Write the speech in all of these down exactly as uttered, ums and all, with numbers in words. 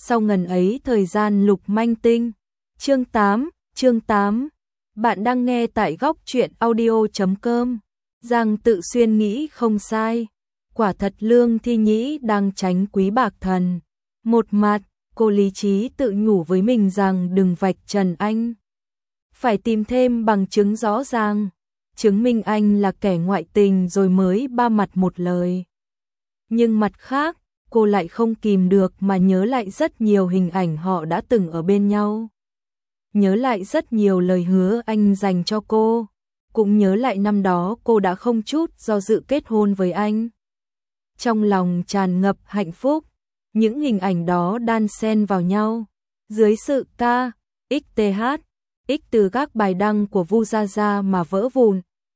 sau ngần ấy thời gian lục manh tinh. Chương tám, chương tám. Bạn đang nghe tại góc truyện audio chấm com. Giang Tự Xuyên nghĩ không sai. Quả thật Lương Thi Nhĩ đang tránh Quý Bạc Thần. Một mặt, cô lý trí tự nhủ với mình rằng đừng vạch trần anh. Phải tìm thêm bằng chứng rõ ràng, chứng minh anh là kẻ ngoại tình rồi mới ba mặt một lời. Nhưng mặt khác, cô lại không kìm được mà nhớ lại rất nhiều hình ảnh họ đã từng ở bên nhau. Nhớ lại rất nhiều lời hứa anh dành cho cô, cũng nhớ lại năm đó cô đã không chút do dự kết hôn với anh. Trong lòng tràn ngập hạnh phúc, những hình ảnh đó đan xen vào nhau, dưới sự ca, xth, x từ các bài đăng của Vu Gia Gia mà vỡ vụn,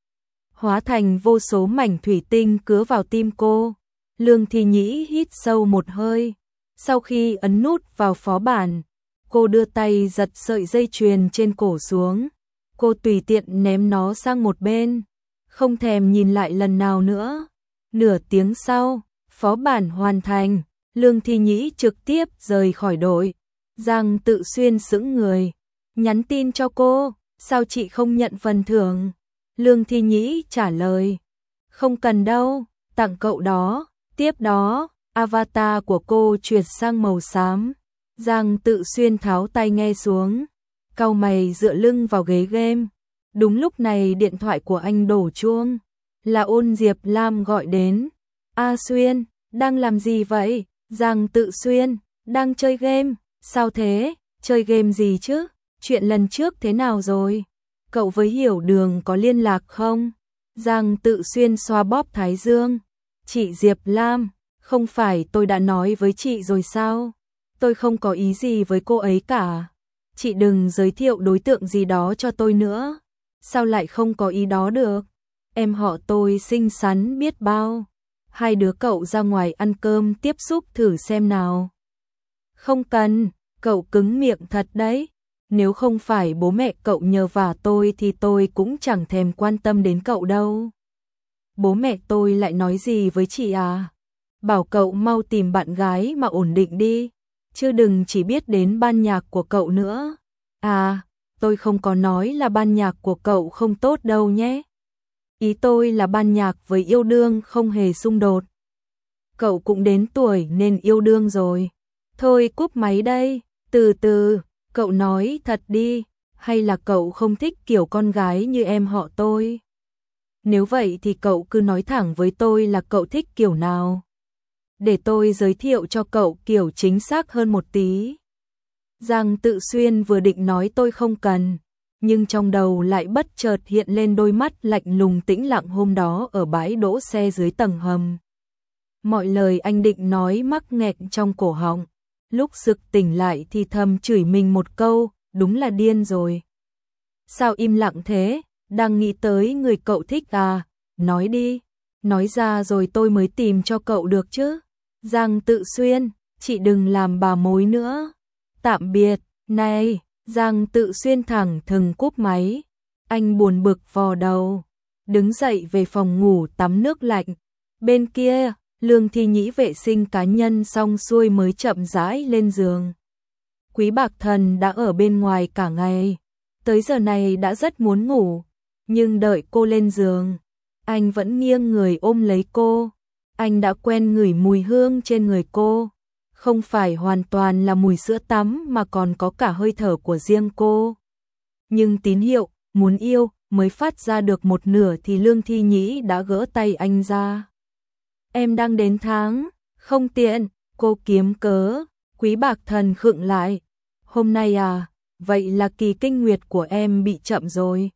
hóa thành vô số mảnh thủy tinh cứa vào tim cô. Lương Thi Nhĩ hít sâu một hơi, sau khi ấn nút vào phó bản, cô đưa tay giật sợi dây chuyền trên cổ xuống, cô tùy tiện ném nó sang một bên, không thèm nhìn lại lần nào nữa. Nửa tiếng sau, phó bản hoàn thành, Lương Thi Nhĩ trực tiếp rời khỏi đội. Giang Tự Xuyên sững người, nhắn tin cho cô, sao chị không nhận phần thưởng? Lương Thi Nhĩ trả lời, không cần đâu, tặng cậu đó. Tiếp đó, avatar của cô chuyển sang màu xám. Giang Tự Xuyên tháo tai nghe xuống, cau mày dựa lưng vào ghế game. Đúng lúc này điện thoại của anh đổ chuông, là Ôn Diệp Lam gọi đến. A Xuyên, đang làm gì vậy? Giang Tự Xuyên, đang chơi game. Sao thế? Chơi game gì chứ? Chuyện lần trước thế nào rồi? Cậu với Hiểu Đường có liên lạc không? Giang Tự Xuyên xoa bóp thái dương. Chị Diệp Lam, không phải tôi đã nói với chị rồi sao? Tôi không có ý gì với cô ấy cả. Chị đừng giới thiệu đối tượng gì đó cho tôi nữa. Sao lại không có ý đó được? Em họ tôi xinh xắn biết bao. Hai đứa cậu ra ngoài ăn cơm tiếp xúc thử xem nào. Không cần, cậu cứng miệng thật đấy. Nếu không phải bố mẹ cậu nhờ vả tôi thì tôi cũng chẳng thèm quan tâm đến cậu đâu. Bố mẹ tôi lại nói gì với chị à? Bảo cậu mau tìm bạn gái mà ổn định đi, chứ đừng chỉ biết đến ban nhạc của cậu nữa. À, tôi không có nói là ban nhạc của cậu không tốt đâu nhé. Ý tôi là ban nhạc với yêu đương không hề xung đột. Cậu cũng đến tuổi nên yêu đương rồi. Thôi cúp máy đây, từ từ, cậu nói thật đi, hay là cậu không thích kiểu con gái như em họ tôi? Nếu vậy thì cậu cứ nói thẳng với tôi là cậu thích kiểu nào, để tôi giới thiệu cho cậu kiểu chính xác hơn một tí. Giang Tự Xuyên vừa định nói tôi không cần, nhưng trong đầu lại bất chợt hiện lên đôi mắt lạnh lùng tĩnh lặng hôm đó ở bãi đỗ xe dưới tầng hầm. Mọi lời anh định nói mắc nghẹn trong cổ họng, lúc sực tỉnh lại thì thầm chửi mình một câu, đúng là điên rồi. Sao im lặng thế? Đang nghĩ tới người cậu thích à? Nói đi, nói ra rồi tôi mới tìm cho cậu được chứ. Giang Tự Xuyên, chị đừng làm bà mối nữa. Tạm biệt, này, Giang Tự Xuyên thẳng thừng cúp máy. Anh buồn bực vò đầu, đứng dậy về phòng ngủ tắm nước lạnh. Bên kia, Lương Thi Nhĩ vệ sinh cá nhân xong xuôi mới chậm rãi lên giường. Quý Bạc Thần đã ở bên ngoài cả ngày, tới giờ này đã rất muốn ngủ. Nhưng đợi cô lên giường, anh vẫn nghiêng người ôm lấy cô. Anh đã quen ngửi mùi hương trên người cô, không phải hoàn toàn là mùi sữa tắm mà còn có cả hơi thở của riêng cô. Nhưng tín hiệu muốn yêu mới phát ra được một nửa thì Lương Thi Nhĩ đã gỡ tay anh ra. Em đang đến tháng, không tiện, cô kiếm cớ. Quý Bạc Thần khựng lại. Hôm nay à, vậy là kỳ kinh nguyệt của em bị chậm rồi.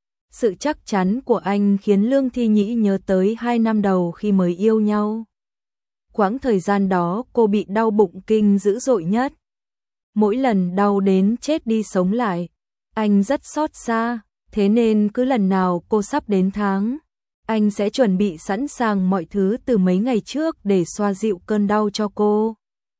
Sự chắc chắn của anh khiến Lương Thi Nhĩ nhớ tới hai năm đầu khi mới yêu nhau. Quãng thời gian đó cô bị đau bụng kinh dữ dội nhất. Mỗi lần đau đến chết đi sống lại. Anh rất xót xa, thế nên cứ lần nào cô sắp đến tháng, anh sẽ chuẩn bị sẵn sàng mọi thứ từ mấy ngày trước để xoa dịu cơn đau cho cô.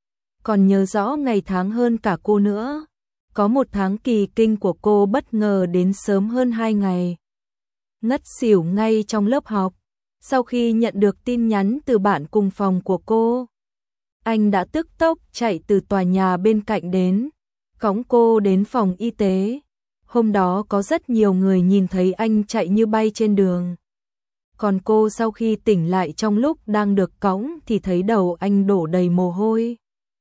Còn nhớ rõ ngày tháng hơn cả cô nữa. Có một tháng kỳ kinh của cô bất ngờ đến sớm hơn hai ngày. Ngất xỉu ngay trong lớp học, sau khi nhận được tin nhắn từ bạn cùng phòng của cô. Anh đã tức tốc chạy từ tòa nhà bên cạnh đến, cõng cô đến phòng y tế. Hôm đó có rất nhiều người nhìn thấy anh chạy như bay trên đường. Còn cô sau khi tỉnh lại trong lúc đang được cõng thì thấy đầu anh đổ đầy mồ hôi.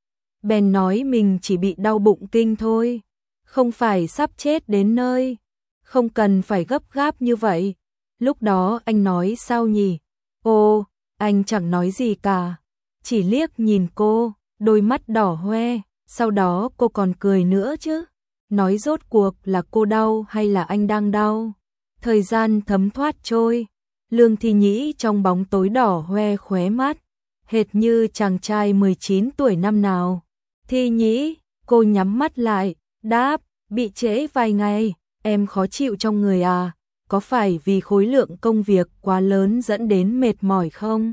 Bèn nói mình chỉ bị đau bụng kinh thôi, không phải sắp chết đến nơi, không cần phải gấp gáp như vậy. Lúc đó anh nói sao nhỉ? Ô, anh chẳng nói gì cả, chỉ liếc nhìn cô, đôi mắt đỏ hoe, sau đó cô còn cười nữa chứ. Nói rốt cuộc là cô đau hay là anh đang đau? Thời gian thấm thoát trôi, Lương Thi Nhĩ trong bóng tối đỏ hoe khóe mắt, hệt như chàng trai mười chín tuổi năm nào. Thi Nhĩ, cô nhắm mắt lại, đáp, bị trễ vài ngày, em khó chịu trong người à? Có phải vì khối lượng công việc quá lớn dẫn đến mệt mỏi không?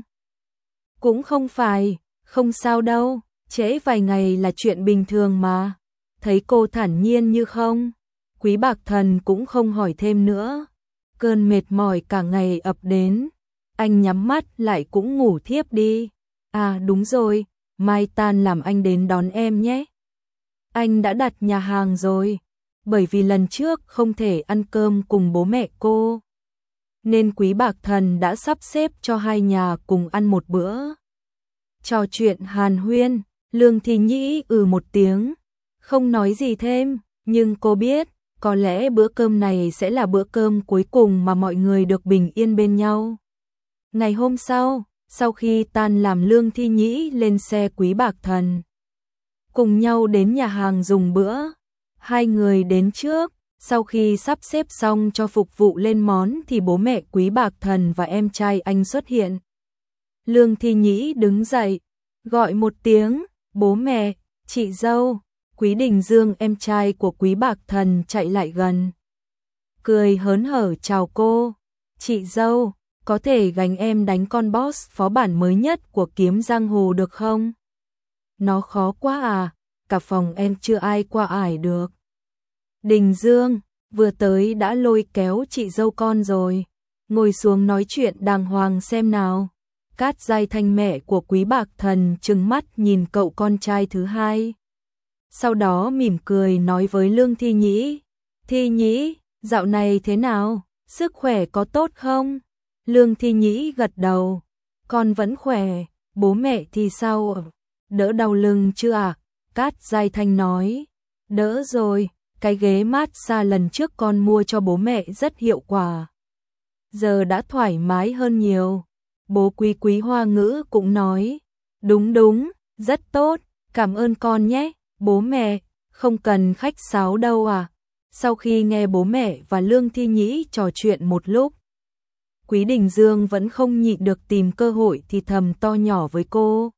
Cũng không phải, không sao đâu, trễ vài ngày là chuyện bình thường mà. Thấy cô thản nhiên như không, Quý Bạc Thần cũng không hỏi thêm nữa. Cơn mệt mỏi cả ngày ập đến, anh nhắm mắt lại cũng ngủ thiếp đi. À đúng rồi, mai tan làm anh đến đón em nhé. Anh đã đặt nhà hàng rồi, bởi vì lần trước không thể ăn cơm cùng bố mẹ cô, nên Quý Bạc Thần đã sắp xếp cho hai nhà cùng ăn một bữa. Trò chuyện hàn huyên, Lương Thi Nhĩ ừ một tiếng, không nói gì thêm, nhưng cô biết, có lẽ bữa cơm này sẽ là bữa cơm cuối cùng mà mọi người được bình yên bên nhau. Ngày hôm sau, sau khi tan làm Lương Thi Nhĩ lên xe Quý Bạc Thần, cùng nhau đến nhà hàng dùng bữa. Hai người đến trước, sau khi sắp xếp xong cho phục vụ lên món thì bố mẹ Quý Bạc Thần và em trai anh xuất hiện. Lương Thi Nhĩ đứng dậy, gọi một tiếng, bố mẹ, chị dâu. Quý Đình Dương em trai của Quý Bạc Thần chạy lại gần, cười hớn hở chào cô. Chị dâu, có thể gánh em đánh con boss phó bản mới nhất của Kiếm Giang Hồ được không? Nó khó quá à, cả phòng em chưa ai qua ải được. Đình Dương, vừa tới đã lôi kéo chị dâu con rồi, ngồi xuống nói chuyện đàng hoàng xem nào. Cát Giai Thanh mẹ của Quý Bạc Thần trừng mắt nhìn cậu con trai thứ hai. Sau đó mỉm cười nói với Lương Thi Nhĩ, Thi Nhĩ, dạo này thế nào, sức khỏe có tốt không? Lương Thi Nhĩ gật đầu, con vẫn khỏe, bố mẹ thì sao, đỡ đau lưng chưa ạ? À? Cát Giai Thanh nói, đỡ rồi, cái ghế massage lần trước con mua cho bố mẹ rất hiệu quả, giờ đã thoải mái hơn nhiều. Bố Quý Quý Hoa Ngữ cũng nói, đúng đúng, rất tốt, cảm ơn con nhé. Bố mẹ, không cần khách sáo đâu à. Sau khi nghe bố mẹ và Lương Thi Nhĩ trò chuyện một lúc, Quý Đình Dương vẫn không nhịn được tìm cơ hội thì thầm to nhỏ với cô.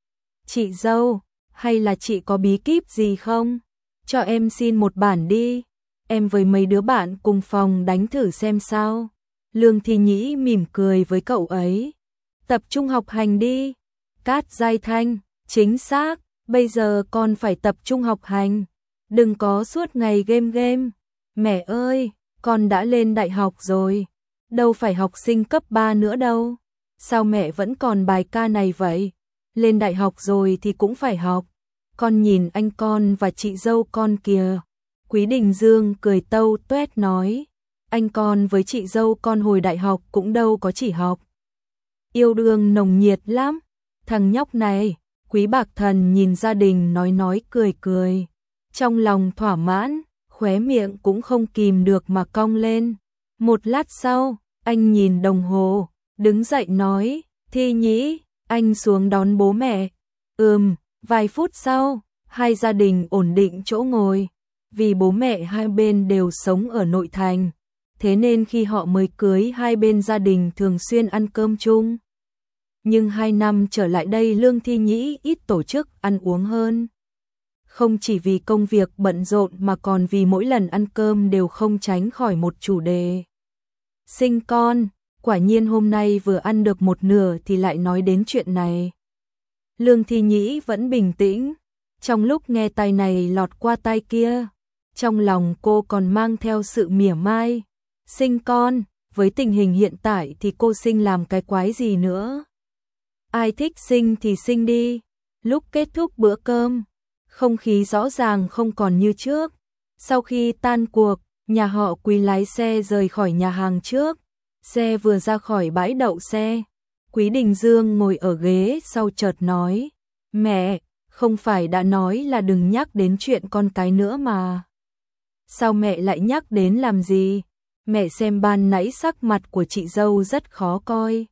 Chị dâu, hay là chị có bí kíp gì không? Cho em xin một bản đi, em với mấy đứa bạn cùng phòng đánh thử xem sao. Lương Thi Nhĩ mỉm cười với cậu ấy. Tập trung học hành đi. Cát Giai Thanh, chính xác. Bây giờ con phải tập trung học hành, đừng có suốt ngày game game. Mẹ ơi, con đã lên đại học rồi, đâu phải học sinh cấp ba nữa đâu. Sao mẹ vẫn còn bài ca này vậy? Lên đại học rồi thì cũng phải học. Con nhìn anh con và chị dâu con kìa. Quý Đình Dương cười tâu tuét nói, anh con với chị dâu con hồi đại học cũng đâu có chỉ học. Yêu đương nồng nhiệt lắm, thằng nhóc này. Quý Bạc Thần nhìn gia đình nói nói cười cười, trong lòng thỏa mãn, khóe miệng cũng không kìm được mà cong lên. Một lát sau, anh nhìn đồng hồ, đứng dậy nói, Thi Nhĩ, anh xuống đón bố mẹ. Ừm, vài phút sau, hai gia đình ổn định chỗ ngồi, vì bố mẹ hai bên đều sống ở nội thành, thế nên khi họ mới cưới hai bên gia đình thường xuyên ăn cơm chung. Nhưng hai năm trở lại đây Lương Thi Nhĩ ít tổ chức ăn uống hơn. Không chỉ vì công việc bận rộn mà còn vì mỗi lần ăn cơm đều không tránh khỏi một chủ đề. Sinh con, quả nhiên hôm nay vừa ăn được một nửa thì lại nói đến chuyện này. Lương Thi Nhĩ vẫn bình tĩnh, trong lúc nghe tai này lọt qua tai kia, trong lòng cô còn mang theo sự mỉa mai. Sinh con, với tình hình hiện tại thì cô sinh làm cái quái gì nữa? Ai thích sinh thì sinh đi. Lúc kết thúc bữa cơm, không khí rõ ràng không còn như trước. Sau khi tan cuộc, nhà họ Quý lái xe rời khỏi nhà hàng trước. Xe vừa ra khỏi bãi đậu xe, Quý Đình Dương ngồi ở ghế sau chợt nói, mẹ, không phải đã nói là đừng nhắc đến chuyện con cái nữa mà. Sao mẹ lại nhắc đến làm gì? Mẹ xem ban nãy sắc mặt của chị dâu rất khó coi.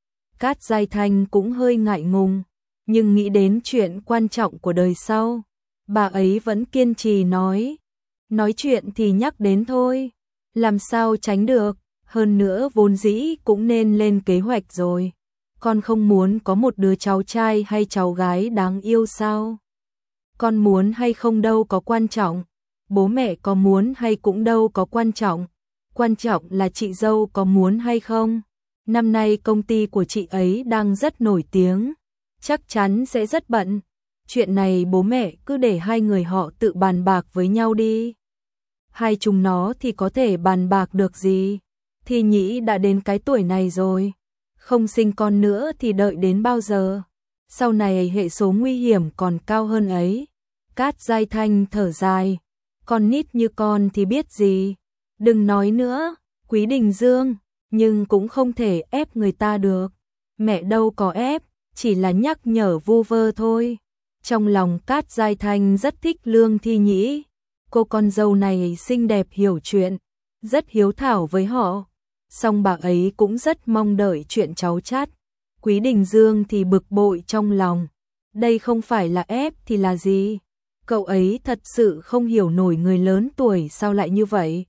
Cát Giai Thanh cũng hơi ngại ngùng, nhưng nghĩ đến chuyện quan trọng của đời sau, bà ấy vẫn kiên trì nói. Nói chuyện thì nhắc đến thôi, làm sao tránh được, hơn nữa vốn dĩ cũng nên lên kế hoạch rồi. Con không muốn có một đứa cháu trai hay cháu gái đáng yêu sao? Con muốn hay không đâu có quan trọng, bố mẹ có muốn hay cũng đâu có quan trọng, quan trọng là chị dâu có muốn hay không. Năm nay công ty của chị ấy đang rất nổi tiếng, chắc chắn sẽ rất bận. Chuyện này bố mẹ cứ để hai người họ tự bàn bạc với nhau đi. Hai chúng nó thì có thể bàn bạc được gì? Thi Nhĩ đã đến cái tuổi này rồi, không sinh con nữa thì đợi đến bao giờ? Sau này hệ số nguy hiểm còn cao hơn ấy. Cát Giai Thanh thở dài, con nít như con thì biết gì. Đừng nói nữa, Quý Đình Dương, nhưng cũng không thể ép người ta được. Mẹ đâu có ép, chỉ là nhắc nhở vu vơ thôi. Trong lòng Cát Giai Thanh rất thích Lương Thi Nhĩ. Cô con dâu này xinh đẹp hiểu chuyện, rất hiếu thảo với họ. Song bà ấy cũng rất mong đợi chuyện cháu chắt. Quý Đình Dương thì bực bội trong lòng. Đây không phải là ép thì là gì? Cậu ấy thật sự không hiểu nổi người lớn tuổi sao lại như vậy.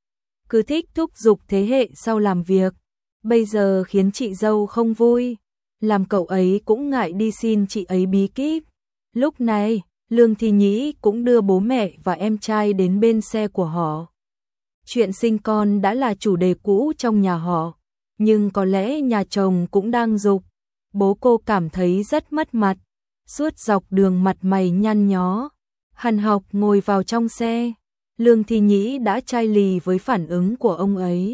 Cứ thích thúc giục thế hệ sau làm việc. Bây giờ khiến chị dâu không vui, làm cậu ấy cũng ngại đi xin chị ấy bí kíp. Lúc này, Lương Thi Nhĩ cũng đưa bố mẹ và em trai đến bên xe của họ. Chuyện sinh con đã là chủ đề cũ trong nhà họ, nhưng có lẽ nhà chồng cũng đang giục. Bố cô cảm thấy rất mất mặt, suốt dọc đường mặt mày nhăn nhó. Hàn Học ngồi vào trong xe, Lương Thi Nhĩ đã chai lì với phản ứng của ông ấy.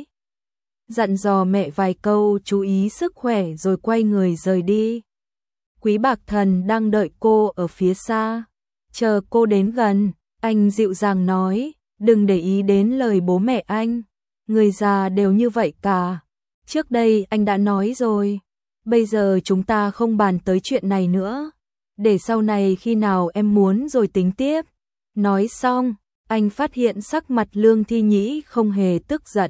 Dặn dò mẹ vài câu chú ý sức khỏe rồi quay người rời đi. Quý Bạc Thần đang đợi cô ở phía xa. Chờ cô đến gần, anh dịu dàng nói, đừng để ý đến lời bố mẹ anh. Người già đều như vậy cả. Trước đây anh đã nói rồi. Bây giờ chúng ta không bàn tới chuyện này nữa. Để sau này khi nào em muốn rồi tính tiếp. Nói xong, anh phát hiện sắc mặt Lương Thi Nhĩ không hề tức giận,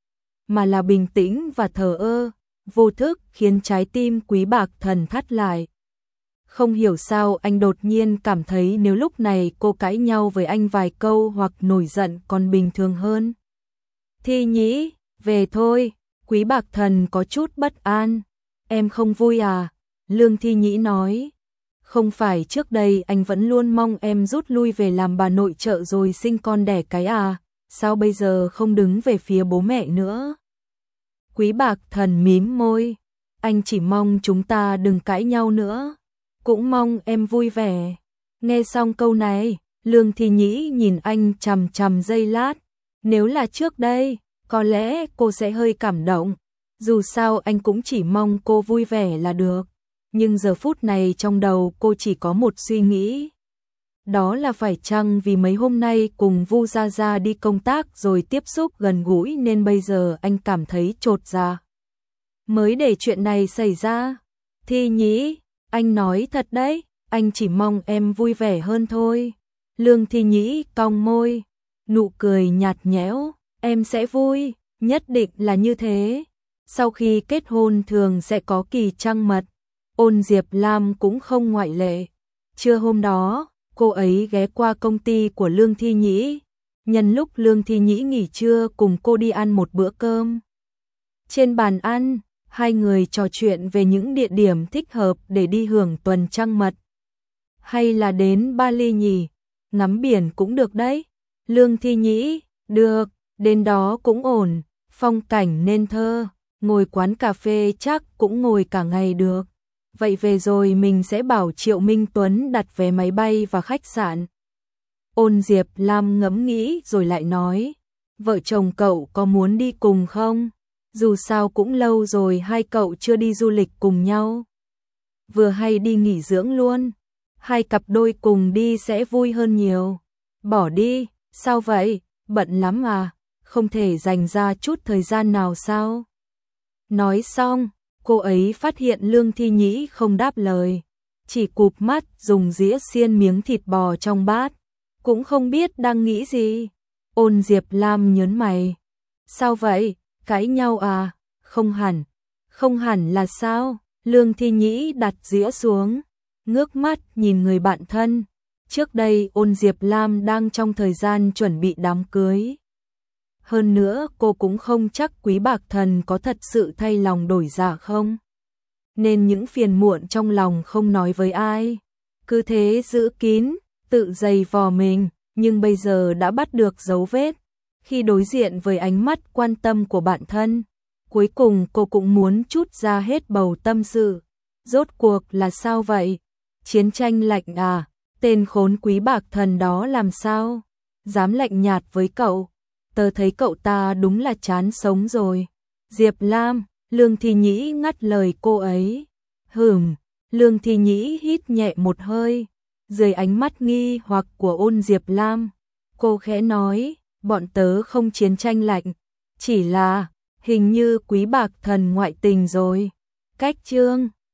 mà là bình tĩnh và thờ ơ, vô thức khiến trái tim Quý Bạc Thần thắt lại. Không hiểu sao anh đột nhiên cảm thấy nếu lúc này cô cãi nhau với anh vài câu hoặc nổi giận còn bình thường hơn. Thi Nhĩ, về thôi, Quý Bạc Thần có chút bất an. Em không vui à? Lương Thi Nhĩ nói. Không phải trước đây anh vẫn luôn mong em rút lui về làm bà nội trợ rồi sinh con đẻ cái à? Sao bây giờ không đứng về phía bố mẹ nữa? Quý Bạc Thần mím môi. Anh chỉ mong chúng ta đừng cãi nhau nữa. Cũng mong em vui vẻ. Nghe xong câu này, Lương Thi Nhĩ nhìn anh chằm chằm giây lát. Nếu là trước đây, có lẽ cô sẽ hơi cảm động. Dù sao anh cũng chỉ mong cô vui vẻ là được. Nhưng giờ phút này trong đầu cô chỉ có một suy nghĩ. Đó là phải chăng vì mấy hôm nay cùng Vu Gia Gia đi công tác rồi tiếp xúc gần gũi nên bây giờ anh cảm thấy chột dạ. Mới để chuyện này xảy ra. Thi Nhĩ, anh nói thật đấy, anh chỉ mong em vui vẻ hơn thôi. Lương Thi Nhĩ cong môi, nụ cười nhạt nhẽo, em sẽ vui, nhất định là như thế. Sau khi kết hôn thường sẽ có kỳ trăng mật, Ôn Diệp Lam cũng không ngoại lệ. Trưa hôm đó, cô ấy ghé qua công ty của Lương Thi Nhĩ, nhân lúc Lương Thi Nhĩ nghỉ trưa cùng cô đi ăn một bữa cơm. Trên bàn ăn, hai người trò chuyện về những địa điểm thích hợp để đi hưởng tuần trăng mật. Hay là đến Bali nhỉ? Ngắm biển cũng được đấy. Lương Thi Nhĩ, được, đến đó cũng ổn, phong cảnh nên thơ, ngồi quán cà phê chắc cũng ngồi cả ngày được. Vậy về rồi mình sẽ bảo Triệu Minh Tuấn đặt vé máy bay và khách sạn. Ôn Diệp Lam ngẫm nghĩ rồi lại nói, vợ chồng cậu có muốn đi cùng không? Dù sao cũng lâu rồi hai cậu chưa đi du lịch cùng nhau. Vừa hay đi nghỉ dưỡng luôn. hai cặp đôi cùng đi sẽ vui hơn nhiều. Bỏ đi, sao vậy, bận lắm à, không thể dành ra chút thời gian nào sao? Nói xong, cô ấy phát hiện Lương Thi Nhĩ không đáp lời, chỉ cụp mắt dùng dĩa xiên miếng thịt bò trong bát, cũng không biết đang nghĩ gì. Ôn Diệp Lam nhớn mày. Sao vậy, cãi nhau à? Không hẳn. Không hẳn là sao? Lương Thi Nhĩ đặt dĩa xuống, ngước mắt nhìn người bạn thân. Trước đây Ôn Diệp Lam đang trong thời gian chuẩn bị đám cưới. Hơn nữa cô cũng không chắc Quý Bạc Thần có thật sự thay lòng đổi dạ không. Nên những phiền muộn trong lòng không nói với ai. Cứ thế giữ kín, tự giày vò mình, nhưng bây giờ đã bắt được dấu vết. Khi đối diện với ánh mắt quan tâm của bạn thân, cuối cùng cô cũng muốn trút ra hết bầu tâm sự. Rốt cuộc là sao vậy? Chiến tranh lạnh à? Tên khốn Quý Bạc Thần đó làm sao? Dám lạnh nhạt với cậu? Tớ thấy cậu ta đúng là chán sống rồi. Diệp Lam, Lương Thi Nhĩ ngắt lời cô ấy. Hửm, Lương Thi Nhĩ hít nhẹ một hơi. Dưới ánh mắt nghi hoặc của Ôn Diệp Lam, cô khẽ nói, bọn tớ không chiến tranh lạnh, chỉ là hình như Quý Bạc Thần ngoại tình rồi. Cách chương